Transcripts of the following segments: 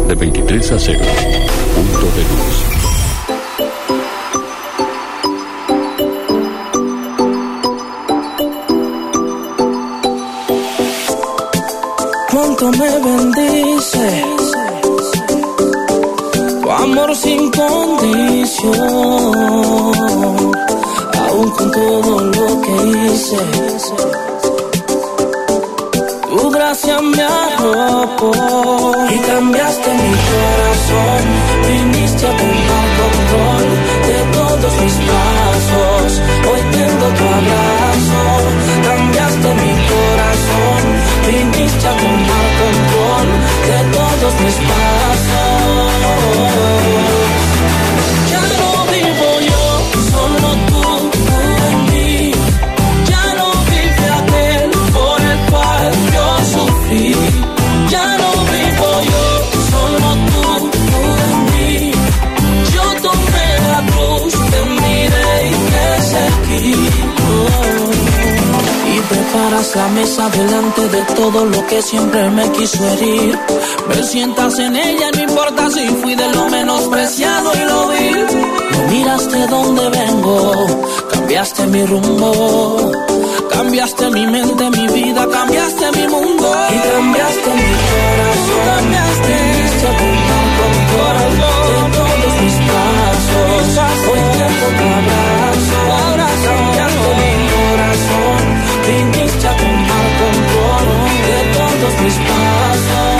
de 23 a 0. Punto de Luz. Cuánto me bendices, tu amor sin condición, aún con todo lo que hice, tu gracia me arropó y cambiaste mi corazón, viniste a tomar control de todos mis pasos, hoy tengo tu abrazo, cambiaste mi corazón, viniste a tomar control de todos mis pasos. Ya no vivo yo, solo tú en mí. Ya no vive aquel por el cual yo sufrí. Ya no vivo yo, solo tú en mí. Yo tomé la cruz, te miré y te seguí. Y preparas la mesa delante de todo lo que siempre me quiso herir. Me sientas en ella, no importa si fui de lo menospreciado y lo vil. No miraste dónde vengo, cambiaste mi rumbo, cambiaste mi mente, mi vida, cambiaste mi mundo y cambiaste mi corazón. Viniste a tomar control de todos mis pasos. Hoy tengo tu abrazo, cambiaste mi corazón. Viniste a tomar control de todos mis pasos.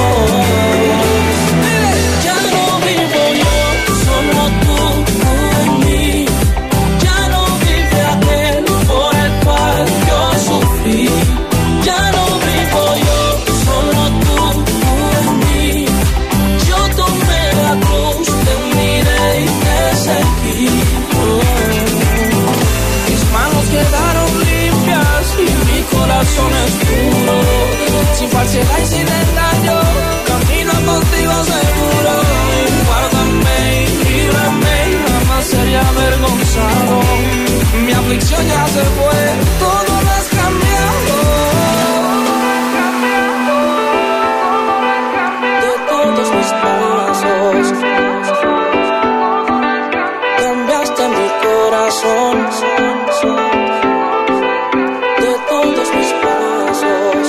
Ya no vivo yo, solo tú en mí. Ya no vive aquel por el cual yo sufrí. Ya no vivo yo, solo tú en mí. Yo tomé la cruz, te miré y te seguí. Mis manos quedaron limpias y mi corazón es puro, sin falsedad y sin engaño, camino contigo seguro. Guárdame y líbrame, jamás sería avergonzado. Mi aflicción ya se fue, todo lo has cambiado. De todos mis pasos, cambiaste mi corazón. De todos mis pasos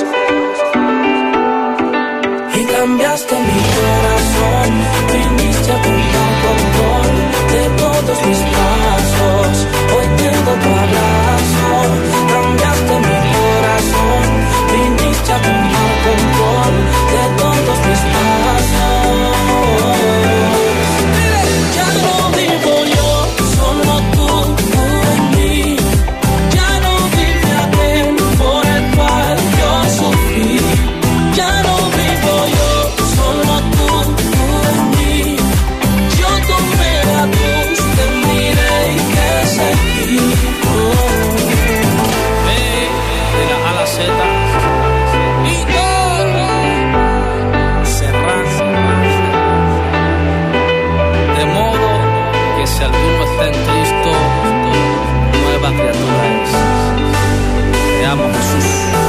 y cambiaste mi corazón, viniste a tomar control de todos mis pasos. Hoy tengo tu abrazo, cambiaste mi corazón, viniste a tomar control de todos mis pasos. Ya no vivo yo, solo tú en mí. Ya no vive aquel por el cual yo sufrí. Ya no vivo yo, solo tú en mí. Yo tomé la cruz, te miré y te seguí. De la A a la Z y todo cerrando. De modo que si alguno está en Cristo, nueva criatura es. Te amo, Jesús.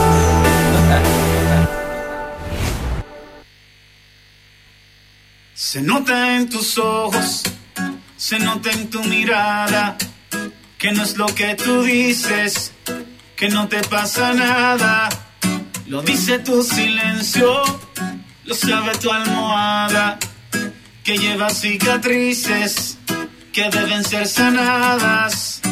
Se nota en tus ojos, se nota en tu mirada, que no es lo que tú dices, que no te pasa nada. Lo dice tu silencio, lo sabe tu almohada, que lleva cicatrices que deben ser sanadas.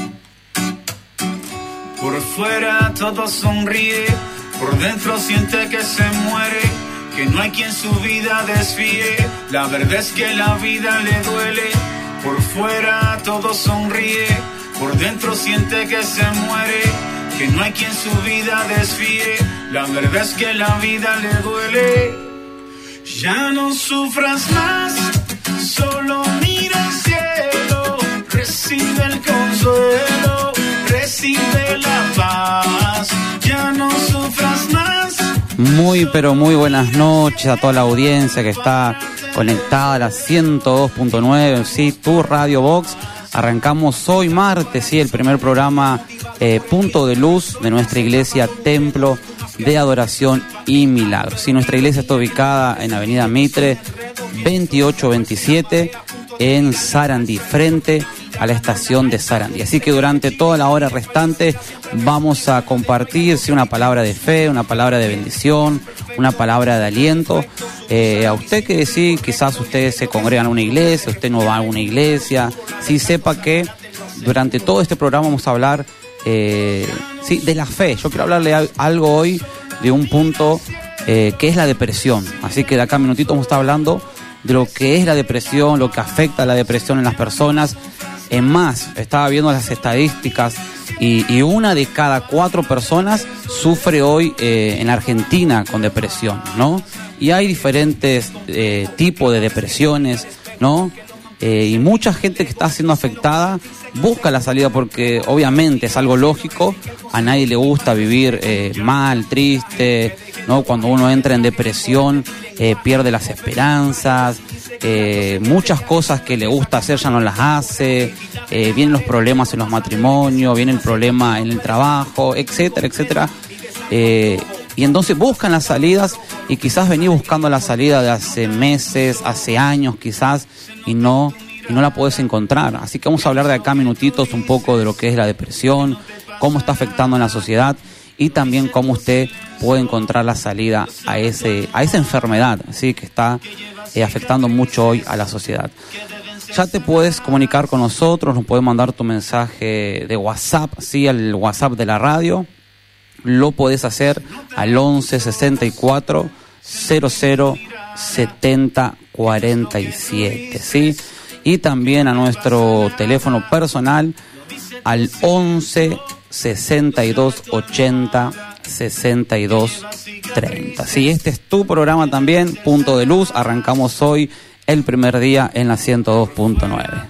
Por fuera todo sonríe, por dentro siente que se muere, que no hay quien su vida desfíe. La verdad es que la vida le duele. Por fuera todo sonríe, por dentro siente que se muere, que no hay quien su vida desfíe. La verdad es que la vida le duele. Ya no sufras más, solo mira al cielo, recibe el consuelo, recibe la paz. Ya no sufras más. Muy pero muy buenas noches a toda la audiencia que está conectada a la 102.9, sí, tu Radio Box. Arrancamos hoy martes, sí, el primer programa Punto de Luz de nuestra iglesia Templo de Adoración y Milagros. Sí, nuestra iglesia está ubicada en Avenida Mitre 2827 en Sarandí, frente a la estación de Sarandí. Así que durante toda la hora restante vamos a compartir una palabra de fe, una palabra de bendición, una palabra de aliento. A usted que sí, quizás usted se congrega en una iglesia, usted no va a una iglesia, sí sepa que durante todo este programa vamos a hablar de la fe. Yo quiero hablarle algo hoy de un punto que es la depresión. Así que de acá a minutito vamos a estar hablando de lo que es la depresión, lo que afecta a la depresión en las personas. En más, estaba viendo las estadísticas y 1 de cada 4 personas sufre hoy en Argentina con depresión, ¿no? Y hay diferentes tipos de depresiones, ¿no? Y mucha gente que está siendo afectada busca la salida porque obviamente es algo lógico. A nadie le gusta vivir mal, triste, ¿no? Cuando uno entra en depresión pierde las esperanzas, muchas cosas que le gusta hacer ya no las hace, vienen los problemas en los matrimonios, viene el problema en el trabajo, etcétera, etcétera. Y entonces buscan las salidas y quizás venís buscando la salida de hace meses, hace años quizás, y no la podés encontrar. Así que vamos a hablar de acá minutitos un poco de lo que es la depresión, cómo está afectando en la sociedad y también cómo usted puede encontrar la salida a esa enfermedad, ¿sí? Que está afectando mucho hoy a la sociedad. Ya te puedes comunicar con nosotros, nos puedes mandar tu mensaje de WhatsApp, ¿sí? Al WhatsApp de la radio. Lo podés hacer al 11 64 00 70 47, ¿sí? Y también a nuestro teléfono personal al 11 62 80 62 30. Sí, este es tu programa también, Punto de Luz. Arrancamos hoy el primer día en la 102.9.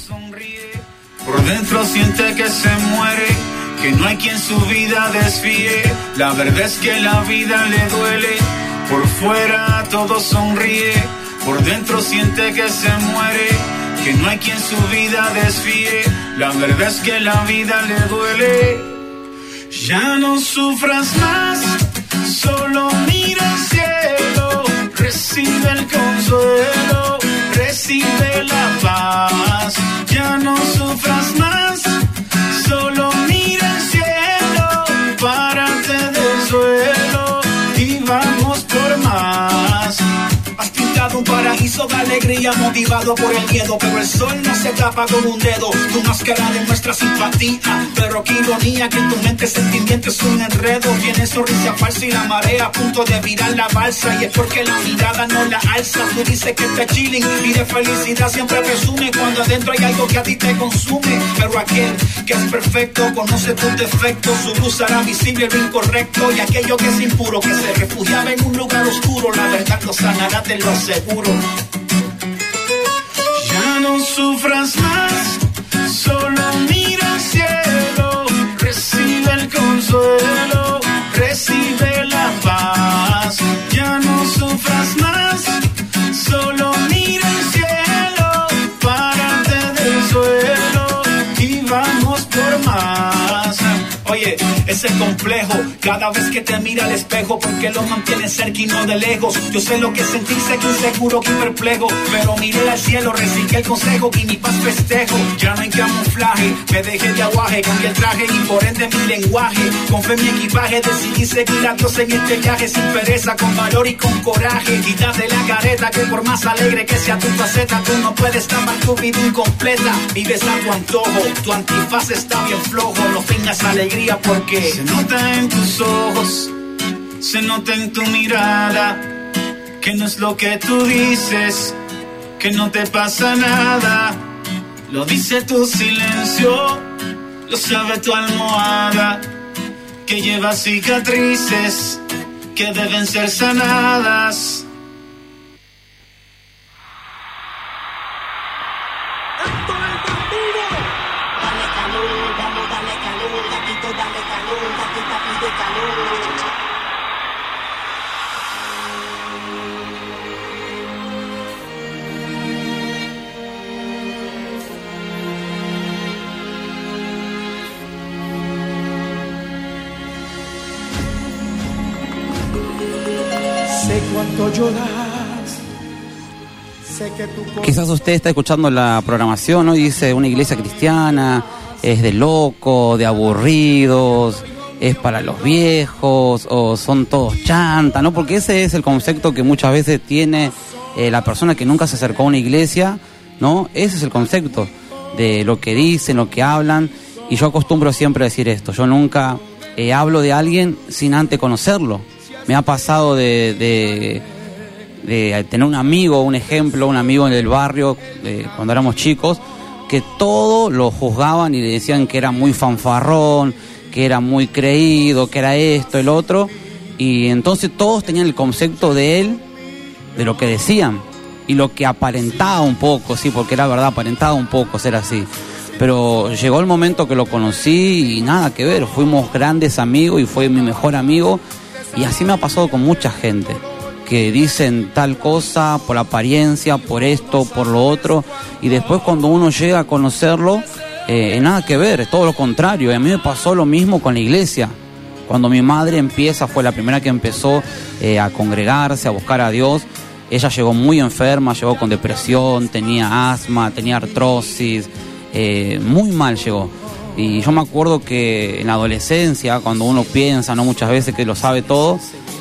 Por dentro siente que se muere, que no hay quien su vida desfíe. La verdad es que la vida le duele. Por fuera todo sonríe, por dentro siente que se muere, que no hay quien su vida desfíe. La verdad es que la vida le duele. Ya no sufras más, solo mira al cielo, recibe el consuelo, recibe la paz. Ya no sufras más, solo mira al cielo, párate del suelo y vamos por más. Has pintado un paraíso de alegría motivado por el miedo, pero el sol no se tapa con un dedo. Tu máscara demuestra simpatía, pero qué ironía que en tu mente sentimiento es un enredo. Tienes sonrisa falsa y la marea a punto de virar la balsa, y es porque la mirada no la alza. Tú dices que te chilling y de felicidad siempre presume cuando adentro hay algo que a ti te consume. Pero aquel que es perfecto conoce tus defectos, su luz hará visible lo incorrecto, y aquello que es impuro, que se refugiaba en un lugar oscuro, la verdad lo sanará, te lo aseguro. Ya no sufras más, solo mira al cielo, recibe el consuelo, recibe la paz. Ya no sufras más, solo mira al cielo, párate del suelo y vamos por más. Oye, ese complejo, cada vez que te mira al espejo, porque lo mantienes cerca y no de lejos. Yo sé lo que sentirse que inseguro, que perplejo, pero miré al cielo, recibí el consejo y mi paz festejo. Ya no hay camuflaje, me dejé de aguaje, cambié el traje y por ende mi lenguaje. Con fe en mi equipaje decidí seguir a Dios en este viaje, sin pereza, con valor y con coraje. Quítate la careta, que por más alegre que sea tu faceta, tú no puedes tapar tu vida incompleta. Vives a tu antojo, tu antifaz está bien flojo, no tengas alegría porque se nota en tus ojos, se nota en tu mirada, que no es lo que tú dices, que no te pasa nada. Lo dice tu silencio, lo sabe tu almohada, que lleva cicatrices que deben ser sanadas. Sé cuánto lloras Quizás usted está escuchando la programación, ¿no? Y dice, una iglesia cristiana es de loco, de aburridos, es para los viejos, o son todos chantas, ¿no? Porque ese es el concepto que muchas veces tiene la persona que nunca se acercó a una iglesia, ¿no? Ese es el concepto de lo que dicen, lo que hablan, y yo acostumbro siempre a decir esto, yo nunca hablo de alguien sin antes conocerlo. Me ha pasado de tener un amigo, un ejemplo, un amigo en el barrio, cuando éramos chicos, que todo lo juzgaban y le decían que era muy fanfarrón, que era muy creído, que era esto, el otro, y entonces todos tenían el concepto de él, de lo que decían, y lo que aparentaba un poco, sí, porque era verdad, aparentaba un poco ser así. Pero llegó el momento que lo conocí y nada que ver, fuimos grandes amigos y fue mi mejor amigo, y así me ha pasado con mucha gente que dicen tal cosa por apariencia, por esto, por lo otro, y después cuando uno llega a conocerlo, nada que ver, es todo lo contrario. Y a mí me pasó lo mismo con la iglesia. Cuando mi madre fue la primera que empezó a congregarse, a buscar a Dios, ella llegó muy enferma, llegó con depresión, tenía asma, tenía artrosis, muy mal llegó. Y yo me acuerdo que en la adolescencia, cuando uno piensa, no muchas veces que lo sabe todo,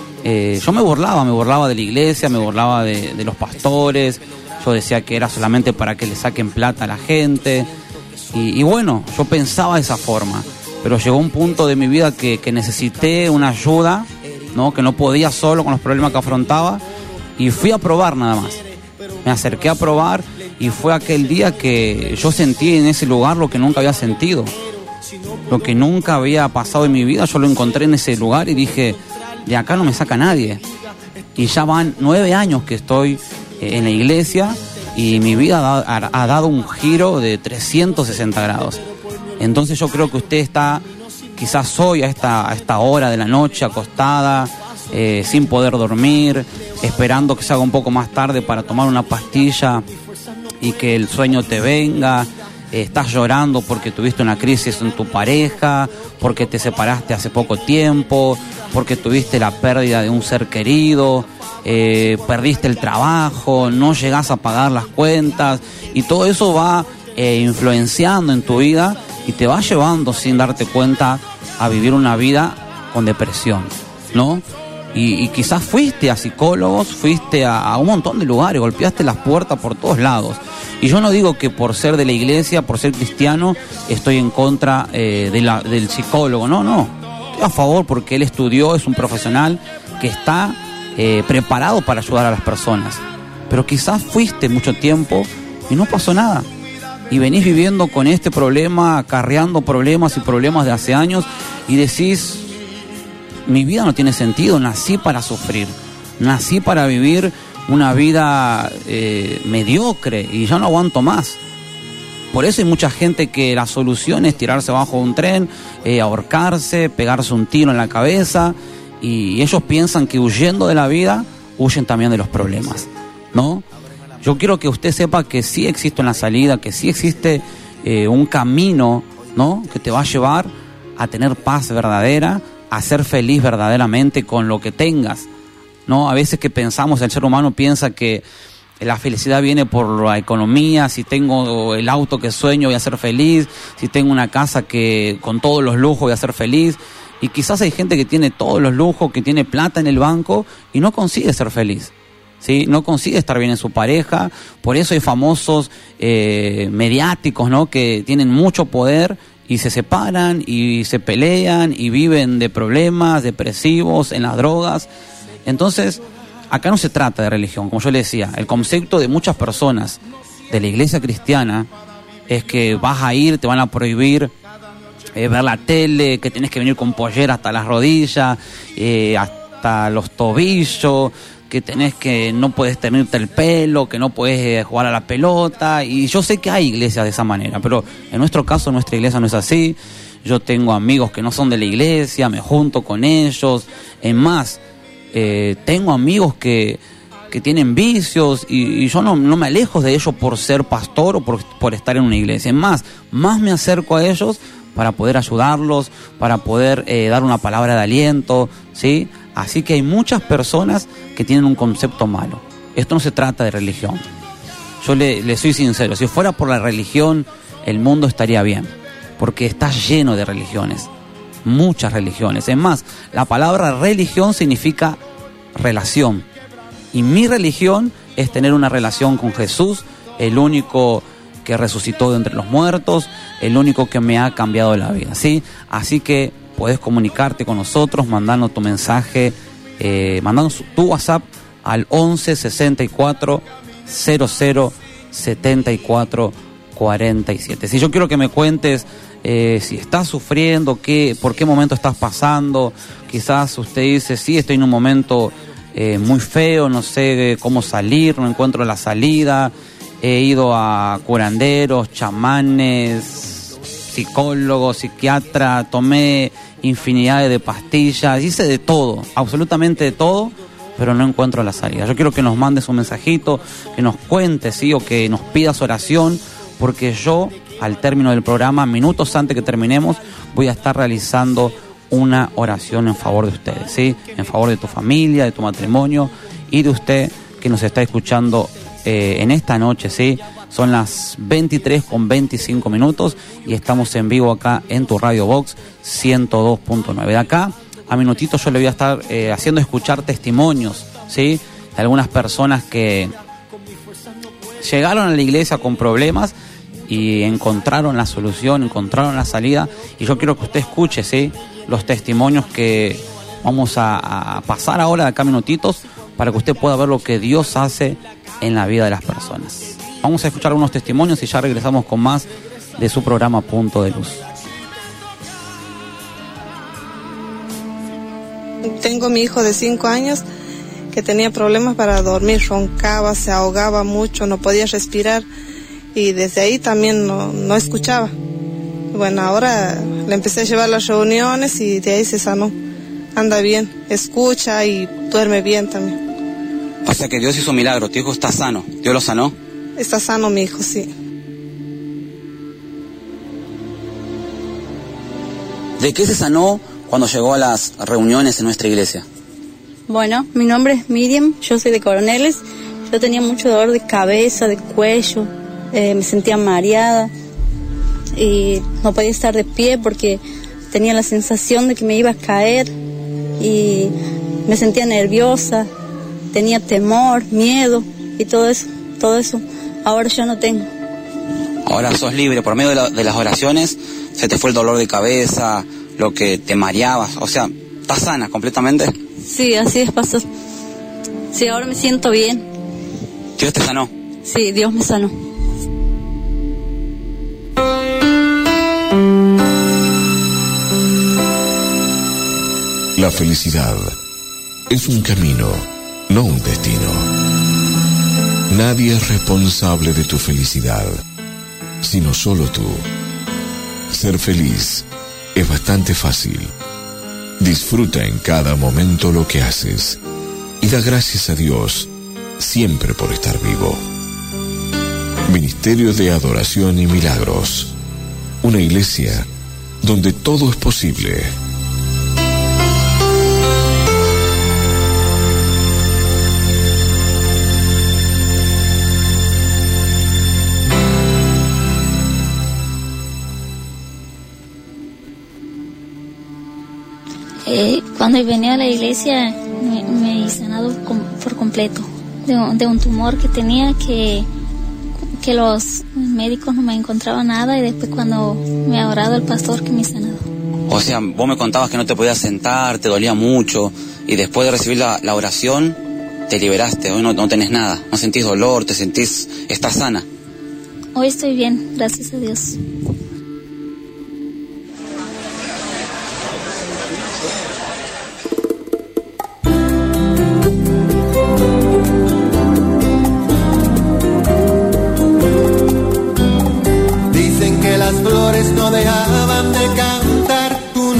yo me burlaba de la iglesia, me burlaba de los pastores, yo decía que era solamente para que le saquen plata a la gente, y bueno, yo pensaba de esa forma, pero llegó un punto de mi vida que necesité una ayuda, ¿no? Que no podía solo con los problemas que afrontaba, y fui a probar nada más, me acerqué a probar, y fue aquel día que yo sentí en ese lugar lo que nunca había sentido, lo que nunca había pasado en mi vida, yo lo encontré en ese lugar y dije, de acá no me saca nadie. Y ya van 9 años que estoy en la iglesia y mi vida ha dado un giro de 360 grados. Entonces yo creo que usted está quizás hoy a esta hora de la noche acostada, sin poder dormir, esperando que se haga un poco más tarde para tomar una pastilla y que el sueño te venga. Estás llorando porque tuviste una crisis en tu pareja, porque te separaste hace poco tiempo, porque tuviste la pérdida de un ser querido, perdiste el trabajo, no llegás a pagar las cuentas, y todo eso va influenciando en tu vida y te va llevando sin darte cuenta a vivir una vida con depresión, ¿no? Y quizás fuiste a psicólogos, fuiste a un montón de lugares, golpeaste las puertas por todos lados. Y yo no digo que por ser de la iglesia, por ser cristiano, estoy en contra del psicólogo. No. Estoy a favor porque él estudió, es un profesional que está preparado para ayudar a las personas. Pero quizás fuiste mucho tiempo y no pasó nada. Y venís viviendo con este problema, acarreando problemas y problemas de hace años, y decís, mi vida no tiene sentido, nací para sufrir, nací para vivir una vida mediocre y ya no aguanto más. Por eso hay mucha gente que la solución es tirarse abajo de un tren, ahorcarse, pegarse un tiro en la cabeza, y ellos piensan que huyendo de la vida, huyen también de los problemas, ¿no? Yo quiero que usted sepa que sí existe una salida, que sí existe un camino, ¿no? Que te va a llevar a tener paz verdadera, a ser feliz verdaderamente con lo que tengas, ¿no? A veces que pensamos, el ser humano piensa que la felicidad viene por la economía. Si tengo el auto que sueño voy a ser feliz, si tengo una casa que con todos los lujos voy a ser feliz. Y quizás hay gente que tiene todos los lujos, que tiene plata en el banco y no consigue ser feliz, ¿sí? No consigue estar bien en su pareja. Por eso hay famosos mediáticos, ¿no? Que tienen mucho poder y se separan y se pelean y viven de problemas depresivos, en las drogas. Entonces, acá no se trata de religión, como yo le decía. El concepto de muchas personas de la iglesia cristiana es que vas a ir, te van a prohibir ver la tele, que tenés que venir con pollera hasta las rodillas, hasta los tobillos, que no puedes teñirte el pelo, que no puedes jugar a la pelota. Y yo sé que hay iglesias de esa manera, pero en nuestro caso nuestra iglesia no es así. Yo tengo amigos que no son de la iglesia, me junto con ellos. Es más, tengo amigos que tienen vicios y yo no me alejo de ellos por ser pastor o por estar en una iglesia. Es más me acerco a ellos para poder ayudarlos, para poder dar una palabra de aliento, ¿sí? Así que hay muchas personas que tienen un concepto malo. Esto no se trata de religión. Yo le soy sincero, si fuera por la religión, el mundo estaría bien, porque está lleno de religiones, muchas religiones. Es más, la palabra religión significa relación, y mi religión es tener una relación con Jesús, el único que resucitó de entre los muertos, el único que me ha cambiado la vida, ¿sí? Así que puedes comunicarte con nosotros, mandando tu mensaje, mandando tu WhatsApp al 11 64 00 74 47. Si yo quiero que me cuentes si estás sufriendo, por qué momento estás pasando. Quizás usted dice, sí, estoy en un momento muy feo, no sé cómo salir, no encuentro la salida. He ido a curanderos, chamanes, psicólogos, psiquiatras, tomé infinidad de pastillas, hice de todo, absolutamente de todo, pero no encuentro la salida. Yo quiero que nos mandes un mensajito, que nos cuentes, ¿sí? O que nos pidas oración, porque yo, al término del programa, minutos antes que terminemos, voy a estar realizando una oración en favor de ustedes, ¿sí? En favor de tu familia, de tu matrimonio y de usted que nos está escuchando en esta noche, ¿sí? Son las 23:25 y estamos en vivo acá en tu Radio Box 102.9. De acá a minutitos yo le voy a estar haciendo escuchar testimonios, ¿sí? De algunas personas que llegaron a la iglesia con problemas y encontraron la solución, encontraron la salida, y yo quiero que usted escuche, ¿sí? Los testimonios que vamos a pasar ahora de acá a minutitos, para que usted pueda ver lo que Dios hace en la vida de las personas. Vamos a escuchar algunos testimonios y ya regresamos con más de su programa Punto de Luz. Tengo mi hijo de 5 años que tenía problemas para dormir, roncaba, se ahogaba mucho, no podía respirar, y desde ahí también no escuchaba. Bueno, ahora le empecé a llevar a las reuniones y de ahí se sanó. Anda bien, escucha y duerme bien también. O sea que Dios hizo un milagro, tu hijo está sano, ¿Dios lo sanó? Está sano mi hijo, sí. ¿De qué se sanó cuando llegó a las reuniones en nuestra iglesia? Bueno, mi nombre es Miriam, yo soy de Coroneles. Yo tenía mucho dolor de cabeza, de cuello, me sentía mareada y no podía estar de pie porque tenía la sensación de que me iba a caer y me sentía nerviosa, tenía temor, miedo y todo eso. Ahora yo no tengo. Ahora sos libre, por medio de las oraciones se te fue el dolor de cabeza, lo que te mareaba, o sea, ¿estás sana completamente? Sí, así es, pastor. Sí, ahora me siento bien. ¿Dios te sanó? Sí, Dios me sanó. La felicidad es un camino, no un destino. Nadie es responsable de tu felicidad, sino solo tú. Ser feliz es bastante fácil. Disfruta en cada momento lo que haces y da gracias a Dios siempre por estar vivo. Ministerio de Adoración y Milagros. Una iglesia donde todo es posible. Cuando venía a la iglesia me he sanado por completo de un tumor que tenía que los médicos no me encontraban nada, y después cuando me ha orado el pastor que me ha sanado. O sea, vos me contabas que no te podías sentar, te dolía mucho, y después de recibir la oración te liberaste, hoy no tenés nada, no sentís dolor, estás sana. Hoy estoy bien, gracias a Dios. No dejaban de cantar tu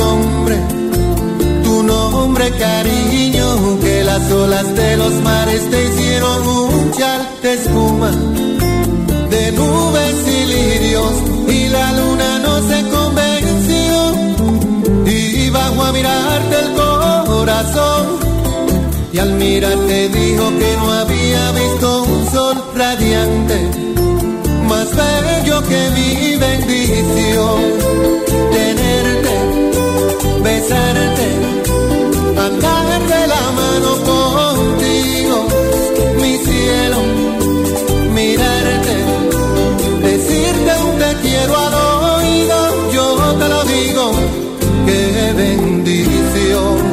nombre cariño, que las olas de los mares te hicieron un chal de espuma, de nubes y lirios, y la luna no se convenció, y bajó a mirarte el corazón, y al mirarte dijo que no había visto un sol radiante, más bello que mi bendición. Tenerte, besarte, andar de la mano contigo, mi cielo, mirarte, decirte un te quiero al oído, yo te lo digo, qué bendición.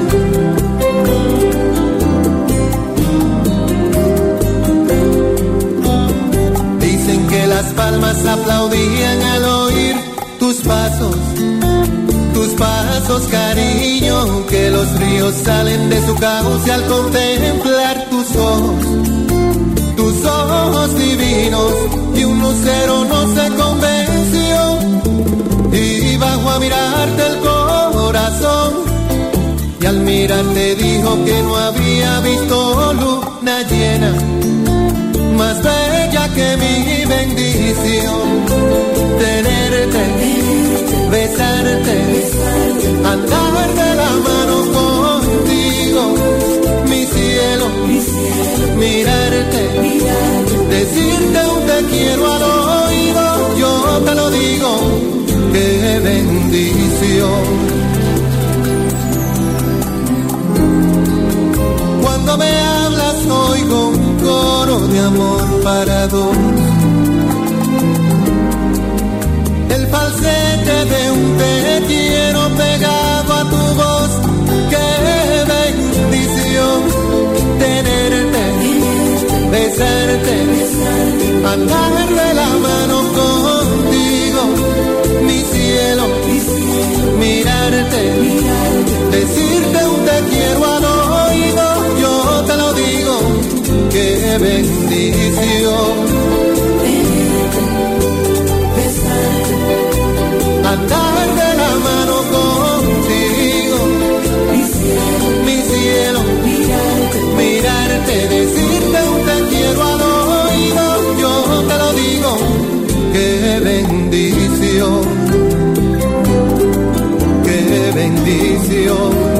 Dicen que las palmas aplaudían al oír tus pasos, cariño, que los ríos salen de su cauce al contemplar tus ojos divinos, y un lucero no se convenció, y bajó a mirarte el corazón, y al mirarte dijo que no había visto luna llena, más bella que mi bendición. Tenerte, besarte, andar de la mano contigo, mi cielo, mirarte, decirte un te quiero al oído, yo te lo digo, qué bendición. Cuando me hablas oigo un coro de amor para dos, el falsete de un te quiero pegado a tu voz, qué bendición. Tenerte, besarte, andar de la mano contigo, mi cielo, mirarte, decirte un te quiero al oído, yo te lo digo, qué bendición. Andar de la mano contigo, mi cielo, mirarte, decirte un te quiero al oído, yo te lo digo, qué bendición, qué bendición.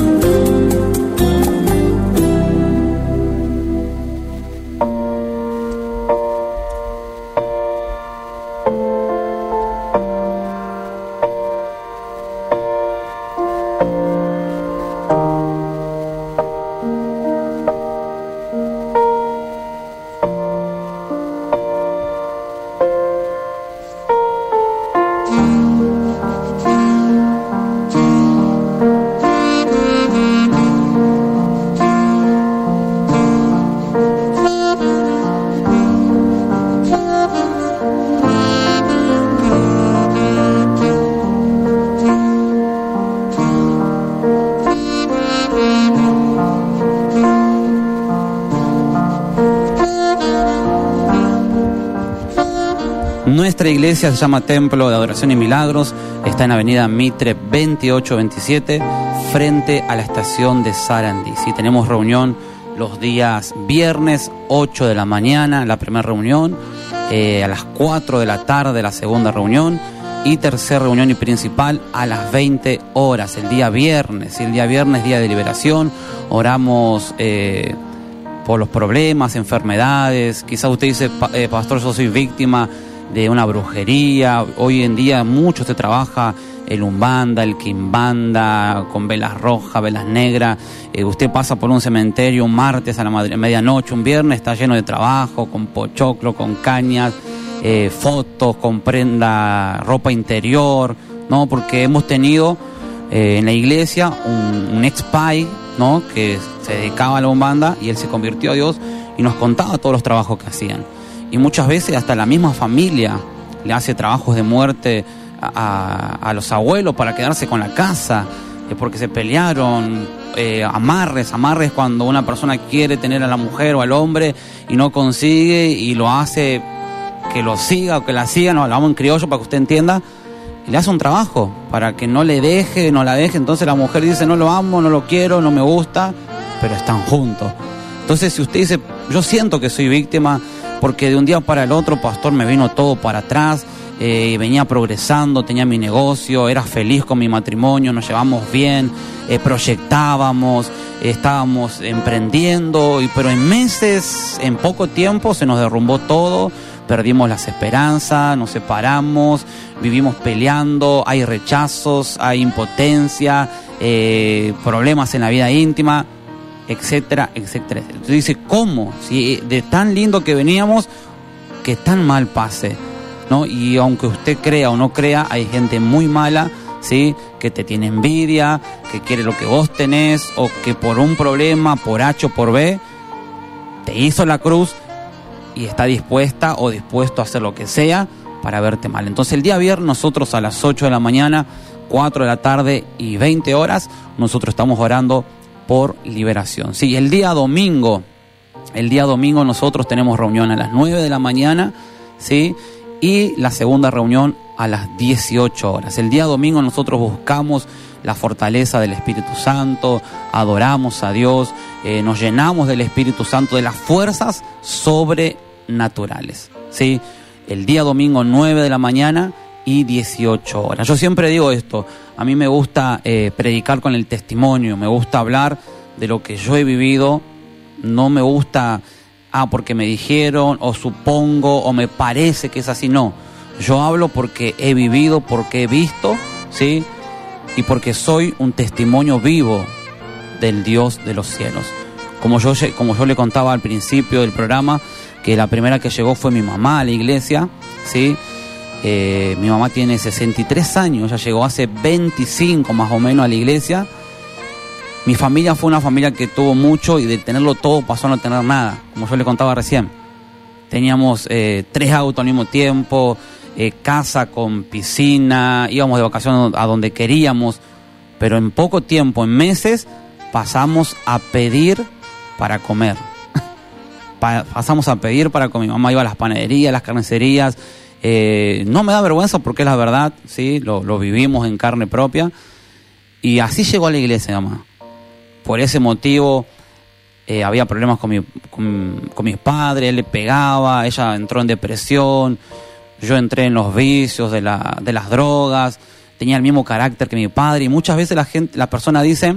Nuestra iglesia se llama Templo de Adoración y Milagros, está en Avenida Mitre 2827, frente a la estación de Sarandí. Sí, tenemos reunión los días viernes, 8 de la mañana, la primera reunión, a las 4 de la tarde, la segunda reunión, y tercera reunión y principal a las 20 horas, el día viernes. ¿Sí? El día viernes, día de liberación, oramos por los problemas, enfermedades. Quizás usted dice, pastor, yo soy víctima de una brujería. Hoy en día mucho se trabaja el umbanda, el quimbanda, con velas rojas, velas negras. Usted pasa por un cementerio un martes a la medianoche, un viernes, está lleno de trabajo, con pochoclo, con cañas, fotos, con prenda, ropa interior, ¿no? Porque hemos tenido en la iglesia un ex-pai, ¿no? Que se dedicaba a la umbanda y él se convirtió a Dios y nos contaba todos los trabajos que hacían. Y muchas veces hasta la misma familia le hace trabajos de muerte a los abuelos para quedarse con la casa, porque se pelearon, amarres cuando una persona quiere tener a la mujer o al hombre y no consigue y lo hace que lo siga o que la siga, nos hablamos en criollo para que usted entienda, y le hace un trabajo para que no le deje, no la deje. Entonces la mujer dice, no lo amo, no lo quiero, no me gusta, pero están juntos. Entonces si usted dice, yo siento que soy víctima porque de un día para el otro, pastor, me vino todo para atrás, venía progresando, tenía mi negocio, era feliz con mi matrimonio, nos llevamos bien, proyectábamos, estábamos emprendiendo, pero en meses, en poco tiempo se nos derrumbó todo, perdimos las esperanzas, nos separamos, vivimos peleando, hay rechazos, hay impotencia, problemas en la vida íntima, etcétera, etcétera. Entonces dice, ¿cómo? Si de tan lindo que veníamos, que tan mal pase, ¿no? Y aunque usted crea o no crea, hay gente muy mala, ¿sí? Que te tiene envidia, que quiere lo que vos tenés, o que por un problema, por H o por B, te hizo la cruz y está dispuesta o dispuesto a hacer lo que sea para verte mal. Entonces el día viernes nosotros a las 8 de la mañana, 4 de la tarde y 20 horas, nosotros estamos orando por liberación. Sí, el día domingo nosotros tenemos reunión a las 9 de la mañana, ¿sí? Y la segunda reunión a las 18 horas. El día domingo nosotros buscamos la fortaleza del Espíritu Santo, adoramos a Dios, nos llenamos del Espíritu Santo, de las fuerzas sobrenaturales, ¿sí? El día domingo 9 de la mañana y 18 horas. Yo siempre digo esto, a mí me gusta predicar con el testimonio, me gusta hablar de lo que yo he vivido, no me gusta, porque me dijeron, o supongo, o me parece que es así, no. Yo hablo porque he vivido, porque he visto, ¿sí? Y porque soy un testimonio vivo del Dios de los cielos. Como yo le contaba al principio del programa, que la primera que llegó fue mi mamá a la iglesia, ¿sí? Mi mamá tiene 63 años, ella llegó hace 25 más o menos a la iglesia. Mi familia fue una familia que tuvo mucho y de tenerlo todo pasó a no tener nada, como yo le contaba recién. Teníamos 3 autos al mismo tiempo, casa con piscina, íbamos de vacaciones a donde queríamos, pero en poco tiempo, en meses, pasamos a pedir para comer. Pasamos a pedir para comer. Mi mamá iba a las panaderías, las carnicerías. No me da vergüenza porque es la verdad, ¿sí? Lo vivimos en carne propia. Y así llegó a la iglesia, mamá. Por ese motivo había problemas con mis padres, él le pegaba, ella entró en depresión, yo entré en los vicios de las drogas, tenía el mismo carácter que mi padre, y muchas veces la persona dice,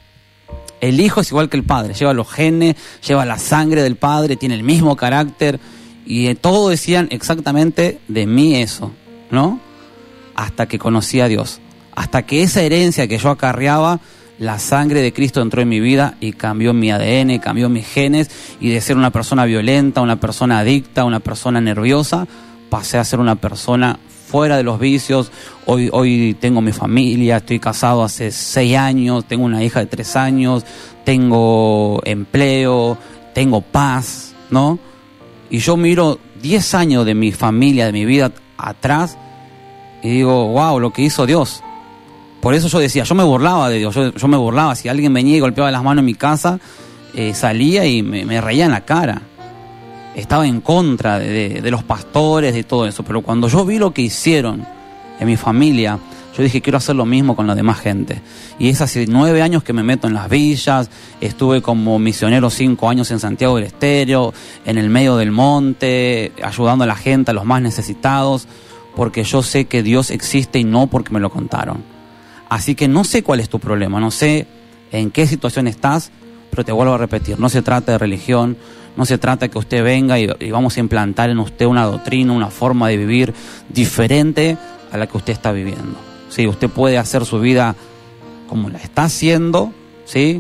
el hijo es igual que el padre, lleva los genes, lleva la sangre del padre, tiene el mismo carácter, y todos decían exactamente de mí eso, ¿no? Hasta que conocí a Dios, hasta que esa herencia que yo acarreaba, la sangre de Cristo entró en mi vida y cambió mi ADN, cambió mis genes, y de ser una persona violenta, una persona adicta, una persona nerviosa, pasé a ser una persona fuera de los vicios. Hoy tengo mi familia, estoy casado hace 6 años, tengo una hija de 3 años, tengo empleo, tengo paz, ¿no? Y yo miro 10 años de mi familia, de mi vida atrás, y digo, wow, lo que hizo Dios. Por eso yo decía, yo me burlaba de Dios, yo me burlaba. Si alguien venía y golpeaba las manos en mi casa, salía y me reía en la cara. Estaba en contra de los pastores, de todo eso. Pero cuando yo vi lo que hicieron en mi familia, yo dije, quiero hacer lo mismo con la demás gente. Y es hace 9 años que me meto en las villas, estuve como misionero 5 años en Santiago del Estero, en el medio del monte, ayudando a la gente, a los más necesitados, porque yo sé que Dios existe y no porque me lo contaron. Así que no sé cuál es tu problema, no sé en qué situación estás, pero te vuelvo a repetir, no se trata de religión, no se trata de que usted venga y vamos a implantar en usted una doctrina, una forma de vivir diferente a la que usted está viviendo. Sí, usted puede hacer su vida como la está haciendo, ¿sí?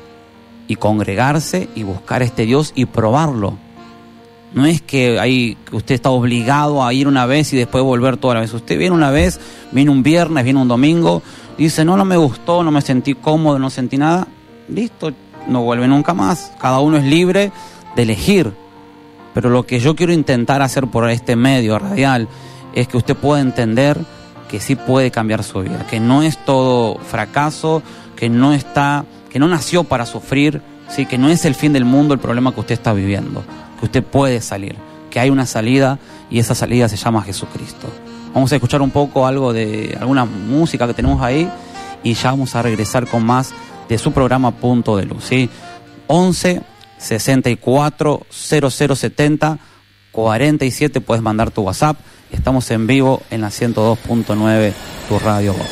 Y congregarse y buscar a este Dios y probarlo. No es que usted está obligado a ir una vez y después volver toda la vez. Usted viene una vez, viene un viernes, viene un domingo, dice, no me gustó, no me sentí cómodo, no sentí nada. Listo, no vuelve nunca más. Cada uno es libre de elegir. Pero lo que yo quiero intentar hacer por este medio radial es que usted pueda entender que sí puede cambiar su vida, que no es todo fracaso, que no nació para sufrir, ¿sí? Que no es el fin del mundo el problema que usted está viviendo, que usted puede salir, que hay una salida y esa salida se llama Jesucristo. Vamos a escuchar un poco algo de alguna música que tenemos ahí y ya vamos a regresar con más de su programa Punto de Luz, ¿sí? 11 64 0070 47. Puedes mandar tu WhatsApp. Estamos en vivo en la 102.9, tu Radio Box.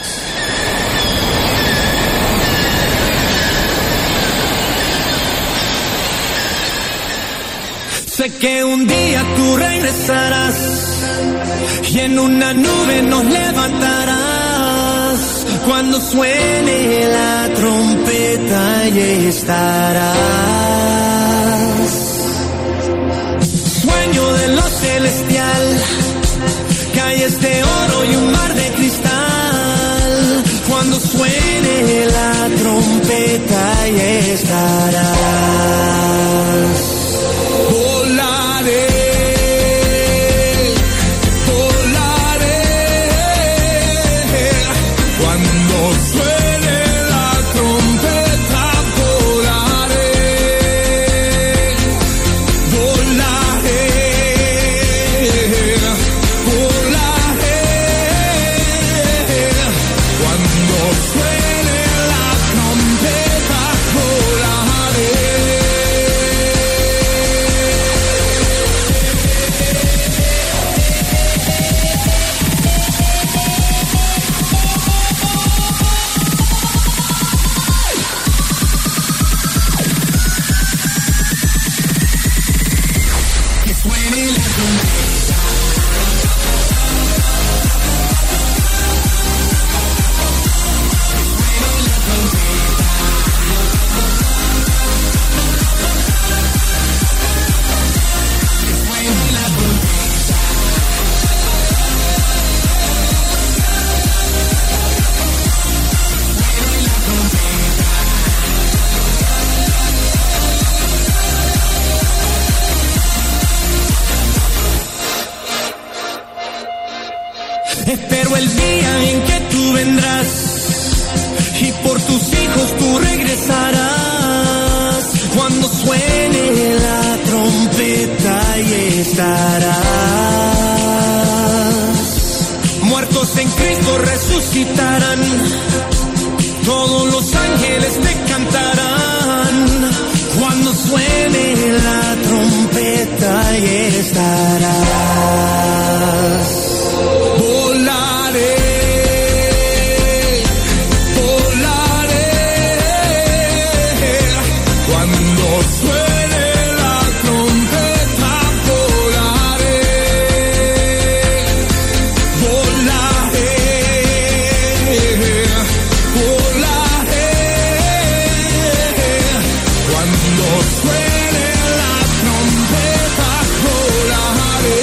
Sé que un día tú regresarás y en una nube nos levantarás. Cuando suene la trompeta y estarás. Sueño de lo celestial, calles de oro y un mar de cristal. Cuando suene la trompeta y estarás. Volaré, volaré, cuando suene la trompeta volaré, volaré, volaré, cuando suene la trompeta volaré. Espero el día en que tú vendrás y por tus hijos tú regresarás. Cuando suene la trompeta y estarás. Muertos en Cristo resucitarán, todos los ángeles te cantarán. Cuando suene la trompeta y estarás. Volaré, volaré, cuando suene la trompeta volaré, volaré, volaré, cuando suene la trompeta volaré.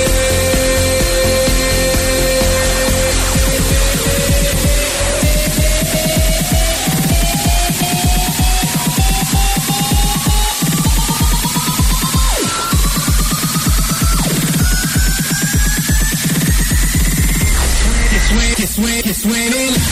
Que suene la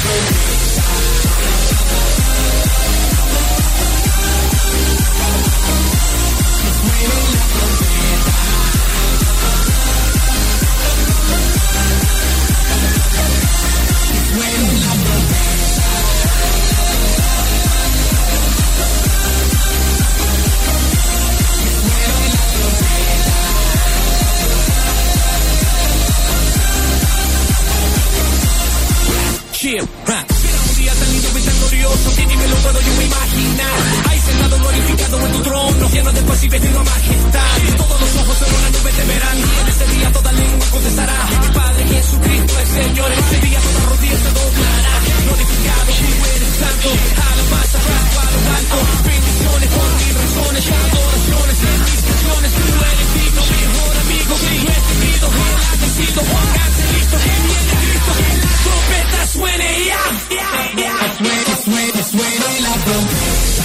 un día tan lindo y tan glorioso que ni me lo puedo yo imaginar. Ahí sentado glorificado en tu trono, lleno de paz y vestido majestad. Todos los ojos en una nube te verán. En ese día toda lengua confesará: mi Padre Jesucristo es Señor. En ese día toda rodilla se doblará. Glorificado tú eres santo, alabanza a lo alto. Bendiciones por mil razones, adoraciones, bendiciones. Tú eres digno, mejor amigo, mi recibido, agradecido. Pónganse listo que viene Cristo, que la trompeta suene ya. Suene la trompeta.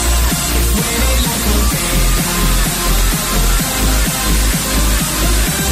Suene la trompeta.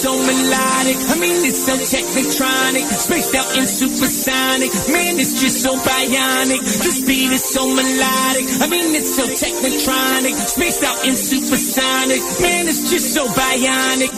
so melodic. I mean, it's so technotronic, spaced out and supersonic. Man, it's just so bionic. The speed is so melodic. I mean, it's so technotronic, spaced out and supersonic. Man, it's just so bionic.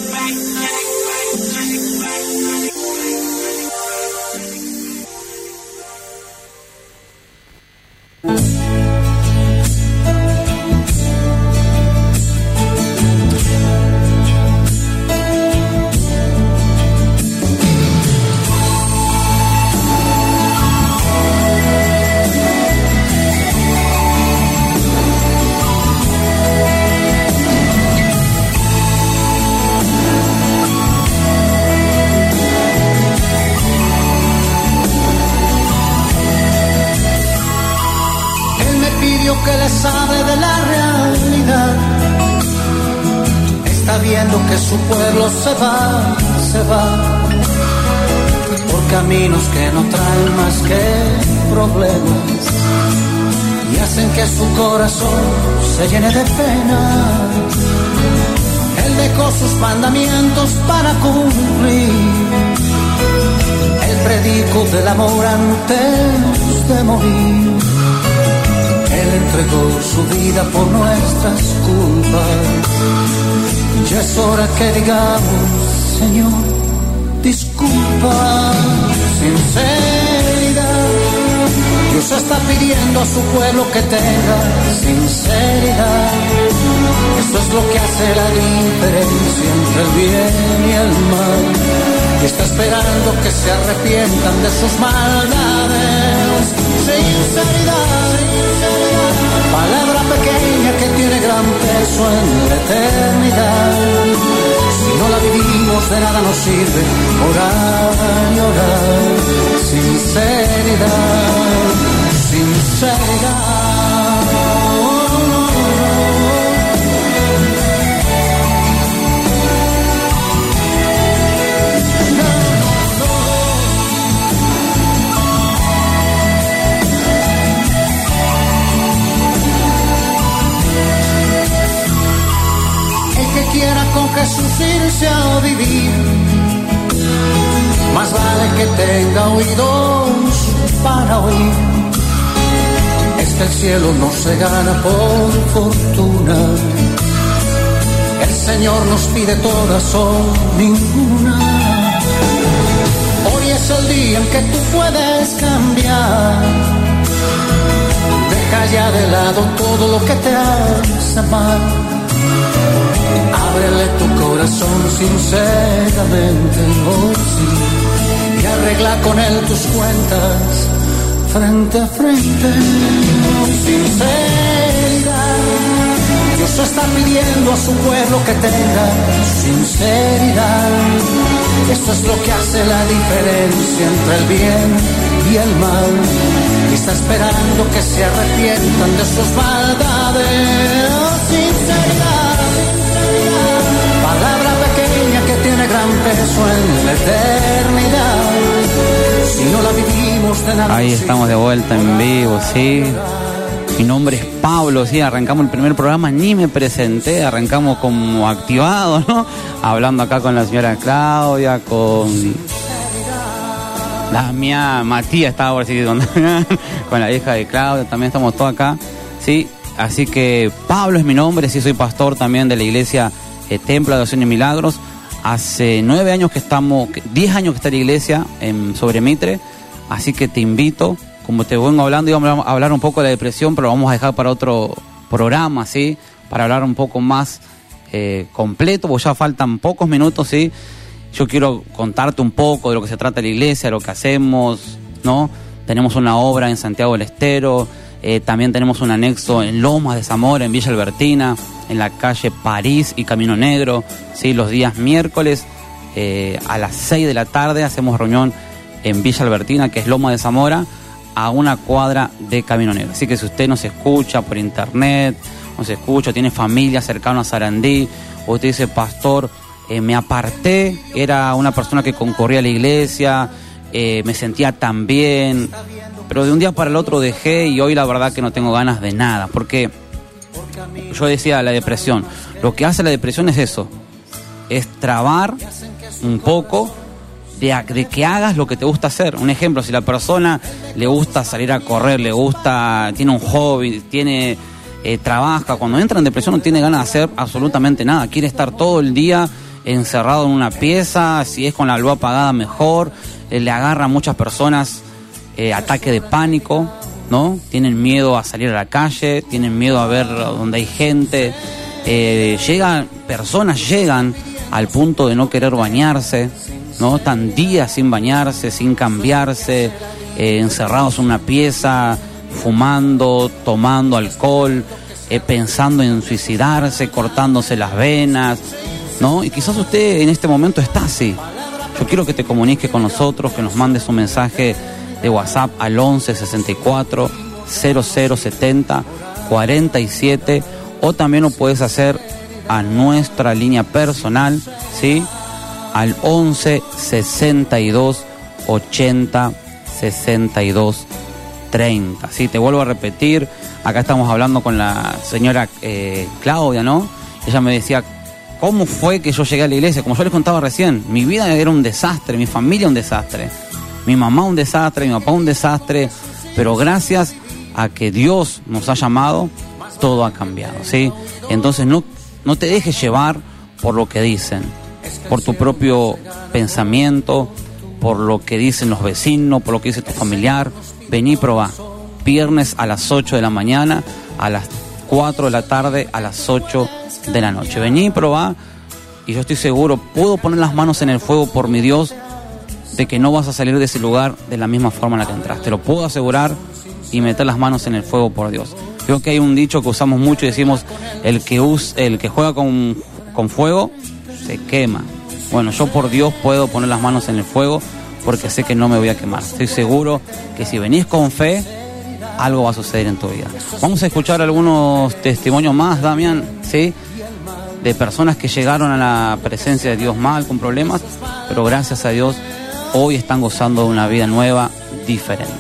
Que les hable de la realidad. Está viendo que su pueblo se va por caminos que no traen más que problemas y hacen que su corazón se llene de pena. Él dejó sus mandamientos para cumplir el predicó del amor antes de morir. Él entregó su vida por nuestras culpas. Ya es hora que digamos, Señor, disculpa. Sinceridad. Dios está pidiendo a su pueblo que tenga sinceridad. Eso es lo que hace la diferencia entre el bien y el mal. Y está esperando que se arrepientan de sus maldades. Sinceridad. Palabra pequeña que tiene gran peso en la eternidad. Si no la vivimos de nada nos sirve orar y orar. Sinceridad, sinceridad. Quiera con Jesús irse a vivir, más vale que tenga oídos para oír. Es que el cielo no se gana por fortuna. El Señor nos pide todas o ninguna. Hoy es el día en que tú puedes cambiar. Deja ya de lado todo lo que te hace mal. Ábrele tu corazón sinceramente, oh sí, y arregla con él tus cuentas frente a frente. Sinceridad. Dios está pidiendo a su pueblo que tenga sinceridad. Esto es lo que hace la diferencia entre el bien y el mal. Y está esperando que se arrepientan de sus maldades. Sinceridad. Palabra pequeña que tiene gran peso en la eternidad. Si no la vivimos de nada. Ahí estamos de vuelta en vivo, sí. Mi nombre es Pablo, sí, arrancamos el primer programa, ni me presenté, arrancamos como activados, ¿no? Hablando acá con la señora Claudia, con la mía Matías, estaba por decir, con la hija de Claudia, también estamos todos acá, sí. Así que Pablo es mi nombre, sí, soy pastor también de la iglesia Templo de Adoración y Milagros. Hace 9 años que estamos, 10 años que está la iglesia sobre Mitre, así que te invito, como te vengo hablando, íbamos a hablar un poco de la depresión, pero lo vamos a dejar para otro programa, ¿sí? Para hablar un poco más completo, porque ya faltan pocos minutos, ¿sí? Yo quiero contarte un poco de lo que se trata la iglesia, de lo que hacemos, ¿no? Tenemos una obra en Santiago del Estero, también tenemos un anexo en Lomas de Zamora, en Villa Albertina, en la calle París y Camino Negro, ¿sí? Los días miércoles a las 6 de la tarde hacemos reunión en Villa Albertina, que es Lomas de Zamora, a una cuadra de Camino Negro. Así que si usted nos escucha por internet, nos escucha, tiene familia cercana a Sarandí, o usted dice, pastor, me aparté, era una persona que concurría a la iglesia, me sentía tan bien, pero de un día para el otro dejé y hoy la verdad que no tengo ganas de nada, porque yo decía la depresión, lo que hace la depresión es eso, es trabar un poco de que hagas lo que te gusta hacer. Un ejemplo, si la persona le gusta salir a correr, tiene un hobby, trabaja, cuando entra en depresión no tiene ganas de hacer absolutamente nada, quiere estar todo el día encerrado en una pieza, si es con la luz apagada mejor, le agarra a muchas personas ataque de pánico, ¿no? Tienen miedo a salir a la calle, tienen miedo a ver donde hay gente, personas llegan al punto de no querer bañarse, ¿no? Están días sin bañarse, sin cambiarse, encerrados en una pieza, fumando, tomando alcohol, pensando en suicidarse, cortándose las venas, ¿no? Y quizás usted en este momento está así. Yo quiero que te comuniques con nosotros, que nos mandes un mensaje de WhatsApp al 11 64 0070 47, o también lo puedes hacer a nuestra línea personal, ¿sí? Al 11 62 80 62 30. Sí, te vuelvo a repetir, acá estamos hablando con la señora Claudia, ¿no? Ella me decía, ¿cómo fue que yo llegué a la iglesia? Como yo les contaba recién, mi vida era un desastre, mi familia un desastre, mi mamá un desastre, mi papá un desastre, pero gracias a que Dios nos ha llamado, todo ha cambiado, ¿sí? Entonces no te dejes llevar por lo que dicen, por tu propio pensamiento, por lo que dicen los vecinos, por lo que dice tu familiar. Vení y probá. Viernes a las 8 de la mañana, a las 4 de la tarde, a las 8 de la noche. Vení y probá, y yo estoy seguro, puedo poner las manos en el fuego por mi Dios, de que no vas a salir de ese lugar de la misma forma en la que entraste. Lo puedo asegurar y meter las manos en el fuego por Dios. Creo que hay un dicho que usamos mucho y decimos, el que juega con fuego se quema. Bueno, yo por Dios puedo poner las manos en el fuego porque sé que no me voy a quemar. Estoy seguro que si venís con fe, algo va a suceder en tu vida. Vamos a escuchar algunos testimonios más, Damián, ¿sí? De personas que llegaron a la presencia de Dios mal, con problemas, pero gracias a Dios hoy están gozando de una vida nueva, diferente.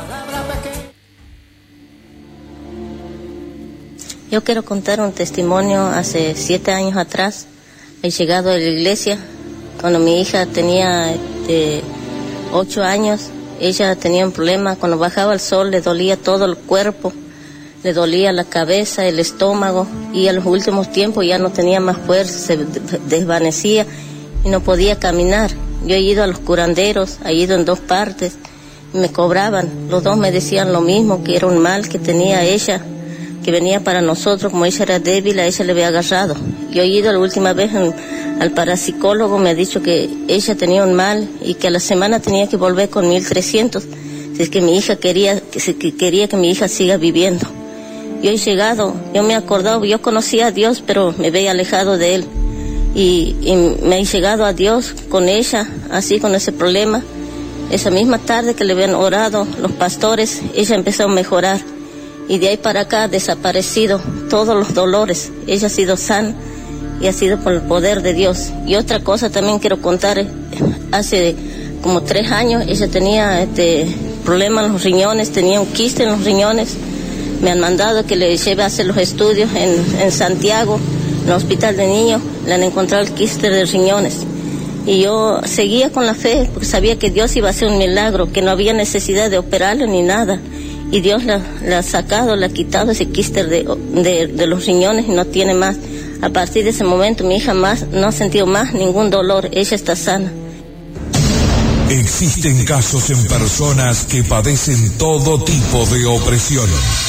Yo quiero contar un testimonio. Hace 7 años atrás he llegado a la iglesia cuando mi hija tenía 8 años. Ella tenía un problema, cuando bajaba el sol le dolía todo el cuerpo, le dolía la cabeza, el estómago, y a los últimos tiempos ya no tenía más fuerza, se desvanecía y no podía caminar. Yo he ido a los curanderos, he ido en 2 partes, y me cobraban. Los 2 me decían lo mismo, que era un mal que tenía ella, que venía para nosotros. Como ella era débil, a ella le había agarrado. Yo he ido la última vez al parapsicólogo, me ha dicho que ella tenía un mal y que a la semana tenía que volver con 1.300, si es que mi hija quería que mi hija siga viviendo. Yo he llegado, yo me he acordado, yo conocía a Dios, pero me veía alejado de Él. Y me he llegado a Dios con ella, así con ese problema. Esa misma tarde que le habían orado los pastores, ella empezó a mejorar. Y de ahí para acá ha desaparecido todos los dolores. Ella ha sido sana y ha sido por el poder de Dios. Y otra cosa también quiero contar, hace como 3 años ella tenía problemas en los riñones, tenía un quiste en los riñones. Me han mandado que le lleve a hacer los estudios en Santiago, en el hospital de niños. Le han encontrado el quiste de riñones. Y yo seguía con la fe, porque sabía que Dios iba a hacer un milagro, que no había necesidad de operarlo ni nada. Y Dios le ha sacado, le ha quitado ese quiste de los riñones y no tiene más. A partir de ese momento mi hija no ha sentido más ningún dolor, ella está sana. Existen casos en personas que padecen todo tipo de opresión,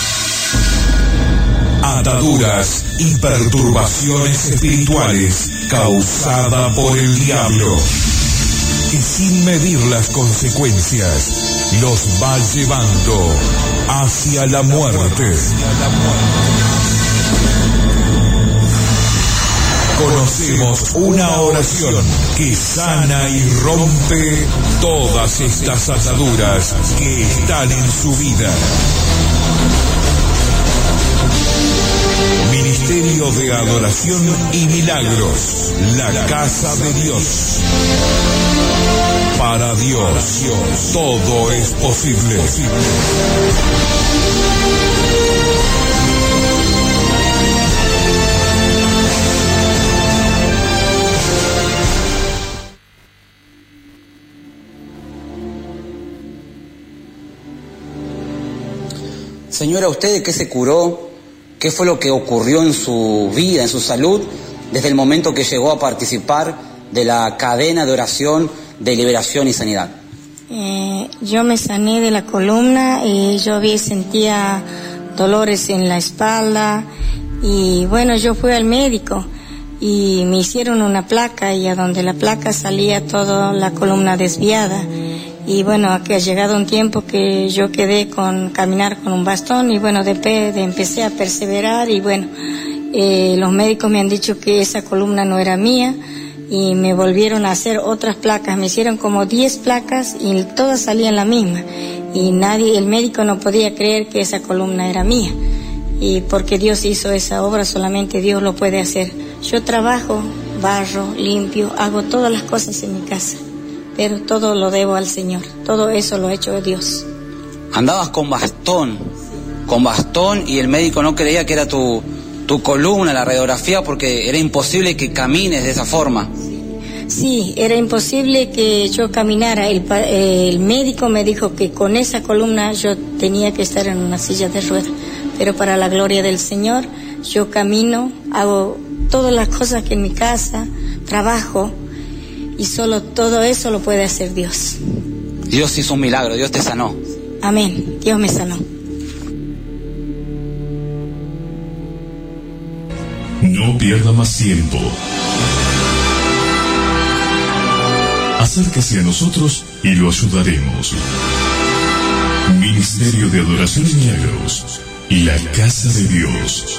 ataduras y perturbaciones espirituales causada por el diablo, que sin medir las consecuencias los va llevando hacia la muerte. Conocemos una oración que sana y rompe todas estas ataduras que están en su vida. Ministerio de Adoración y Milagros, la Casa de Dios. Para Dios, todo es posible. Señora, ¿usted de qué se curó? ¿Qué fue lo que ocurrió en su vida, en su salud, desde el momento que llegó a participar de la cadena de oración de liberación y sanidad? Yo me sané de la columna y yo sentía dolores en la espalda y bueno, yo fui al médico y me hicieron una placa y a donde la placa salía toda la columna desviada y bueno, aquí ha llegado un tiempo que yo quedé con caminar con un bastón y bueno, empecé a perseverar y bueno, los médicos me han dicho que esa columna no era mía y me volvieron a hacer otras placas, me hicieron como 10 placas y todas salían la misma y el médico no podía creer que esa columna era mía y porque Dios hizo esa obra, solamente Dios lo puede hacer. Yo trabajo, barro, limpio, hago todas las cosas en mi casa, pero todo lo debo al Señor, todo eso lo ha hecho Dios. Andabas con bastón y el médico no creía que era tu columna, la radiografía, porque era imposible que camines de esa forma. Sí, era imposible que yo caminara. El médico me dijo que con esa columna yo tenía que estar en una silla de ruedas, pero para la gloria del Señor yo camino, hago todas las cosas que en mi casa, trabajo y solo todo eso lo puede hacer Dios. Dios hizo un milagro, Dios te sanó. Amén, Dios me sanó. No pierda más tiempo. Acérquese a nosotros y lo ayudaremos. Ministerio de Adoración y Milagros y la Casa de Dios.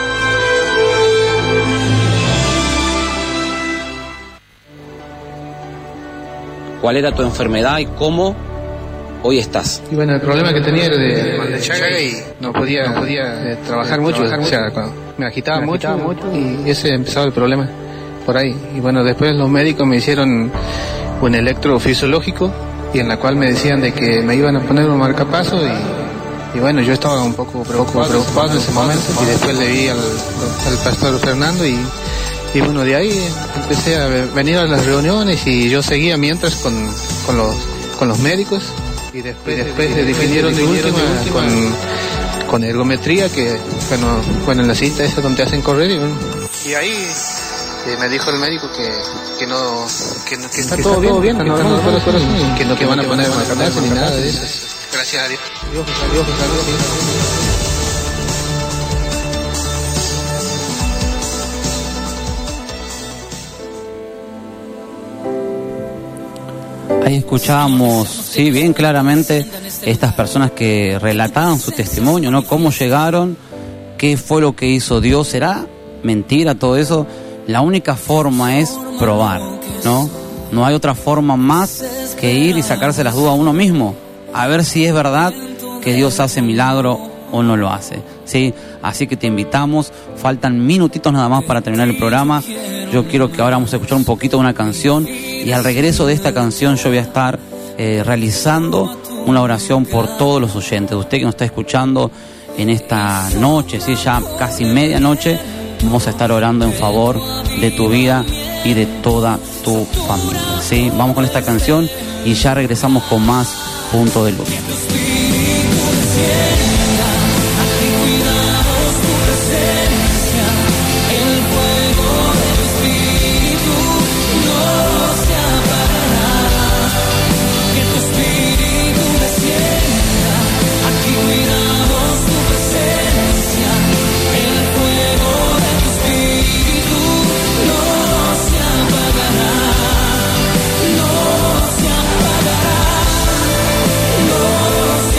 ¿Cuál era tu enfermedad y cómo hoy estás? Y bueno, el problema que tenía era de Chaga y no podía trabajar mucho, o sea, me agitaba mucho y ese empezaba el problema por ahí. Y bueno, después los médicos me hicieron un electrofisiológico y en la cual me decían de que me iban a poner un marcapaso y bueno, yo estaba un poco preocupado en ese momento y después le vi al pastor Fernando y bueno, de ahí empecé a venir a las reuniones y yo seguía mientras con los médicos y después definieron de última con ergometría que bueno en la cinta esa donde te hacen correr y ahí me dijo el médico que está todo bien, que no te van a poner una cabeza ni nada de eso. Gracias a Dios. Dios. Ahí escuchábamos, sí, bien claramente estas personas que relataban su testimonio, ¿no? Cómo llegaron, qué fue lo que hizo Dios. ¿Será mentira todo eso? La única forma es probar, ¿no? No hay otra forma más que ir y sacarse las dudas a uno mismo, a ver si es verdad que Dios hace milagro o no lo hace, ¿sí? Así que te invitamos, faltan minutitos nada más para terminar el programa. Yo quiero que ahora vamos a escuchar un poquito de una canción y al regreso de esta canción yo voy a estar realizando una oración por todos los oyentes. Usted que nos está escuchando en esta noche, ¿sí? Ya casi medianoche, vamos a estar orando en favor de tu vida y de toda tu familia, ¿sí? Vamos con esta canción y ya regresamos con más Punto de Luz. No se apagará.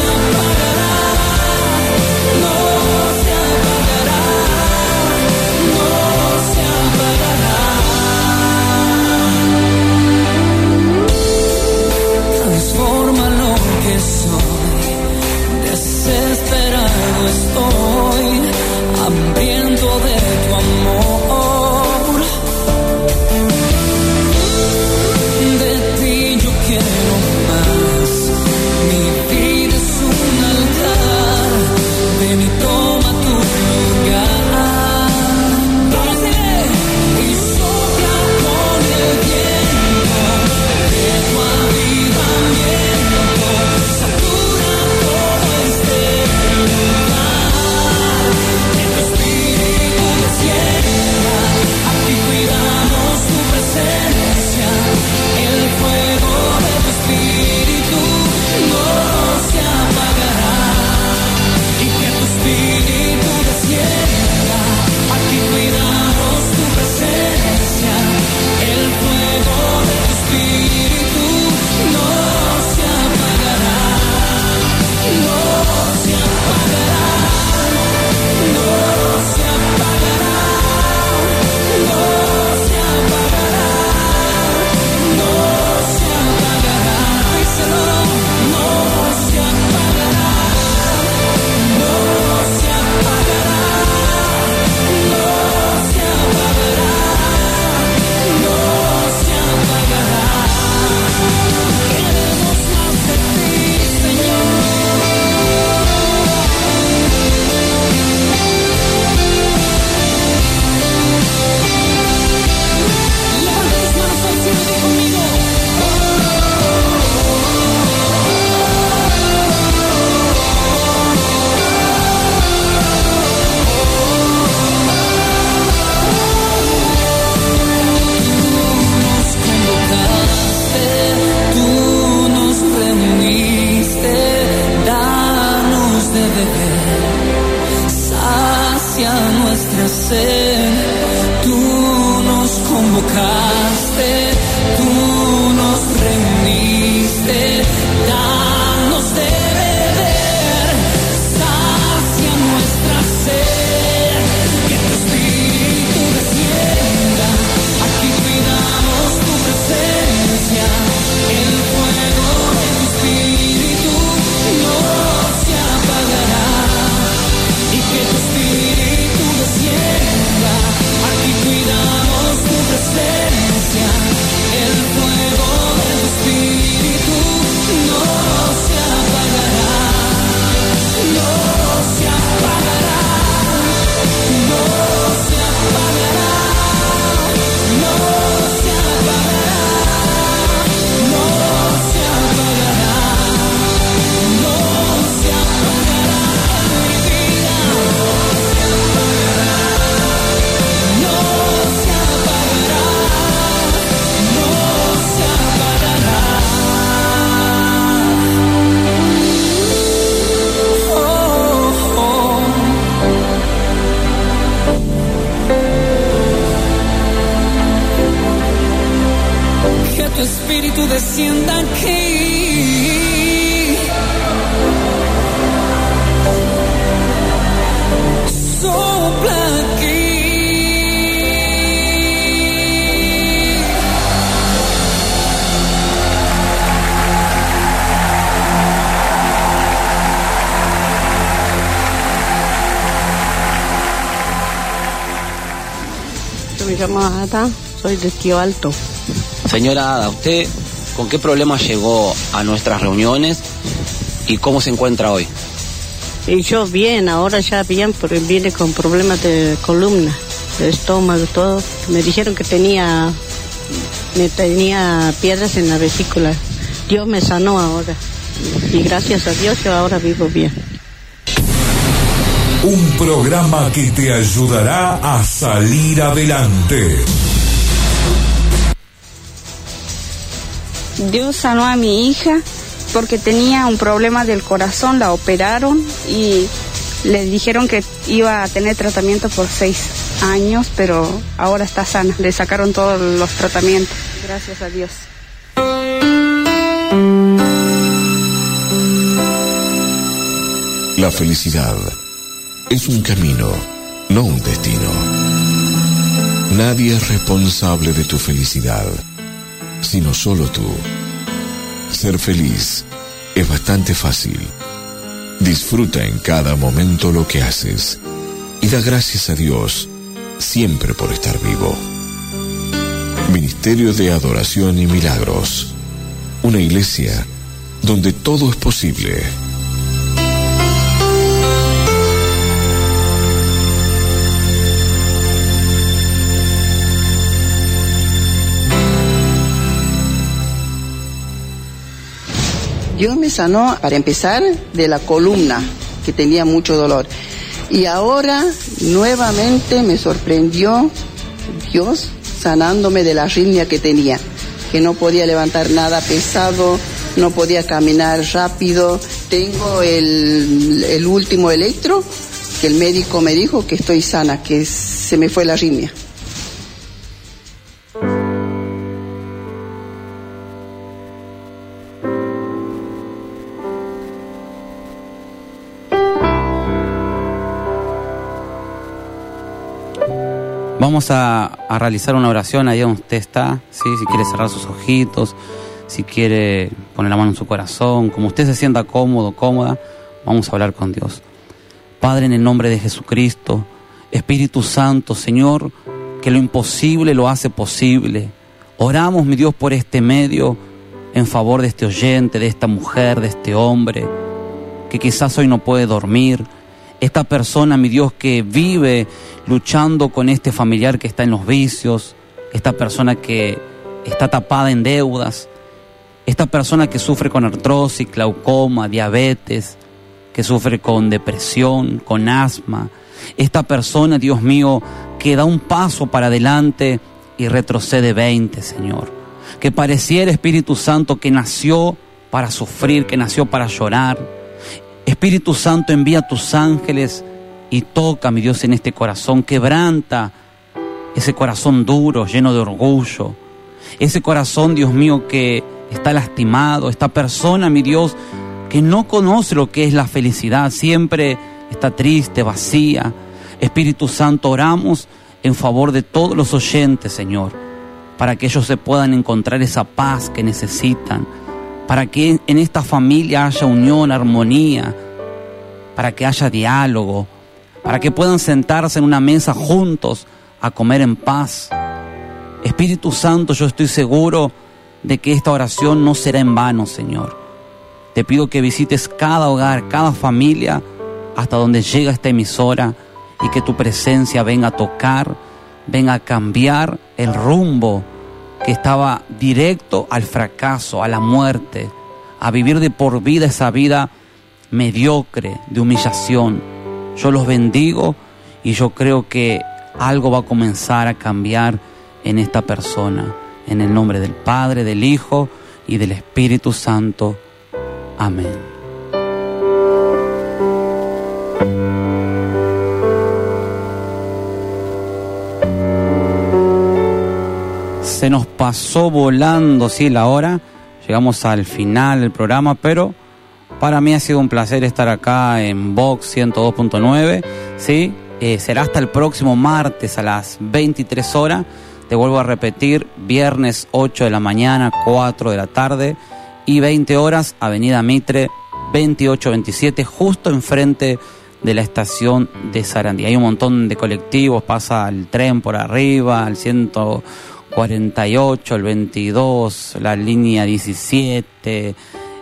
convocaste, tú nos rendiste, danos de beber, sacia nuestra sed, que tu espíritu descienda, aquí cuidamos tu presencia, el fuego de tu espíritu no se apagará, y que tu espíritu descienda, aquí cuidamos tu presencia, el fuego de tu espíritu no se apagará, no se apagará, no se apagará, no se apagará, no se apagará, no se apagará mi vida, no se apagará, no se apagará, no se apagará. Oh, oh. Que tu espíritu descienda aquí. Sopla aquí. Yo me llamo Ada, soy de Tío Alto. Señora Ada, ¿usted con qué problema llegó a nuestras reuniones y cómo se encuentra hoy? Y yo bien, ahora ya bien, pero vine con problemas de columna, de estómago, todo. Me dijeron que tenía piedras en la vesícula. Dios me sanó ahora. Y gracias a Dios yo ahora vivo bien. Un programa que te ayudará a salir adelante. Dios sanó a mi hija porque tenía un problema del corazón, la operaron y le dijeron que iba a tener tratamiento por 6 años, pero ahora está sana. Le sacaron todos los tratamientos. Gracias a Dios. La felicidad es un camino, no un destino. Nadie es responsable de tu felicidad, sino solo tú. Ser feliz es bastante fácil. Disfruta en cada momento lo que haces y da gracias a Dios siempre por estar vivo. Ministerio de Adoración y Milagros. Una iglesia donde todo es posible. Dios me sanó, para empezar, de la columna, que tenía mucho dolor. Y ahora, nuevamente, me sorprendió Dios sanándome de la arritmia que tenía, que no podía levantar nada pesado, no podía caminar rápido. Tengo el último electro, que el médico me dijo que estoy sana, que se me fue la arritmia. Vamos a realizar una oración ahí donde usted está, ¿sí? Si quiere cerrar sus ojitos, si quiere poner la mano en su corazón, como usted se sienta cómodo, cómoda, vamos a hablar con Dios. Padre, en el nombre de Jesucristo, Espíritu Santo, Señor, que lo imposible lo hace posible. Oramos, mi Dios, por este medio, en favor de este oyente, de esta mujer, de este hombre, que quizás hoy no puede dormir. Esta persona, mi Dios, que vive luchando con este familiar que está en los vicios, esta persona que está tapada en deudas, esta persona que sufre con artrosis, glaucoma, diabetes, que sufre con depresión, con asma, esta persona, Dios mío, que da un paso para adelante y retrocede 20, Señor, que pareciera, Espíritu Santo, que nació para sufrir, que nació para llorar. Espíritu Santo, envía tus ángeles y toca, mi Dios, en este corazón, quebranta ese corazón duro, lleno de orgullo, ese corazón, Dios mío, que está lastimado, esta persona, mi Dios, que no conoce lo que es la felicidad, siempre está triste, vacía. Espíritu Santo, oramos en favor de todos los oyentes, Señor, para que ellos se puedan encontrar esa paz que necesitan, para que en esta familia haya unión, armonía, para que haya diálogo, para que puedan sentarse en una mesa juntos a comer en paz. Espíritu Santo, yo estoy seguro de que esta oración no será en vano, Señor. Te pido que visites cada hogar, cada familia, hasta donde llega esta emisora, y que tu presencia venga a tocar, venga a cambiar el rumbo que estaba directo al fracaso, a la muerte, a vivir de por vida esa vida mediocre, de humillación. Yo los bendigo y yo creo que algo va a comenzar a cambiar en esta persona. En el nombre del Padre, del Hijo y del Espíritu Santo. Amén. Se nos pasó volando, sí, la hora. Llegamos al final del programa, pero para mí ha sido un placer estar acá en Vox 102.9, ¿sí? Será hasta el próximo martes a las 23 horas. Te vuelvo a repetir, viernes 8 de la mañana, 4 de la tarde y 20 horas, Avenida Mitre 2827, justo enfrente de la estación de Sarandí. Hay un montón de colectivos, pasa el tren por arriba, el 148, el 22, la línea 17,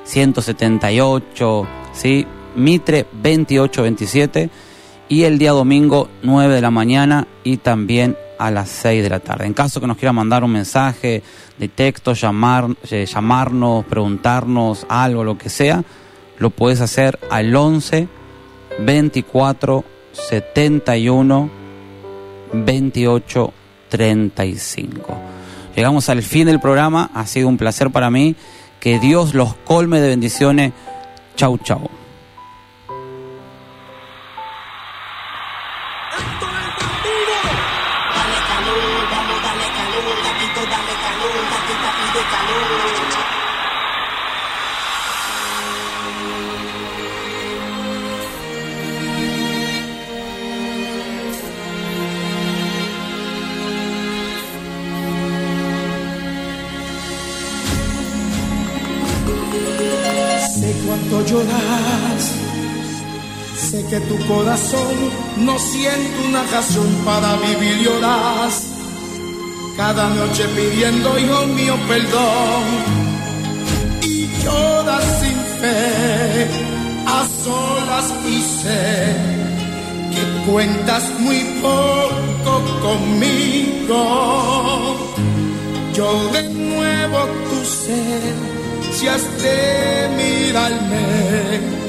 178, ¿sí? Mitre 2827, y el día domingo 9 de la mañana y también a las 6 de la tarde. En caso que nos quiera mandar un mensaje de texto, llamarnos, preguntarnos algo, lo que sea, lo puedes hacer al 11 24 71 28 35. Llegamos al fin del programa, ha sido un placer para mí. Que Dios los colme de bendiciones. Chau, chau. Cuánto lloras, sé que tu corazón no siente una razón para vivir, lloras cada noche pidiendo, hijo mío, perdón, y lloras sin fe, a solas, y sé que cuentas muy poco conmigo. Yo de nuevo tu ser, si has de mirarme,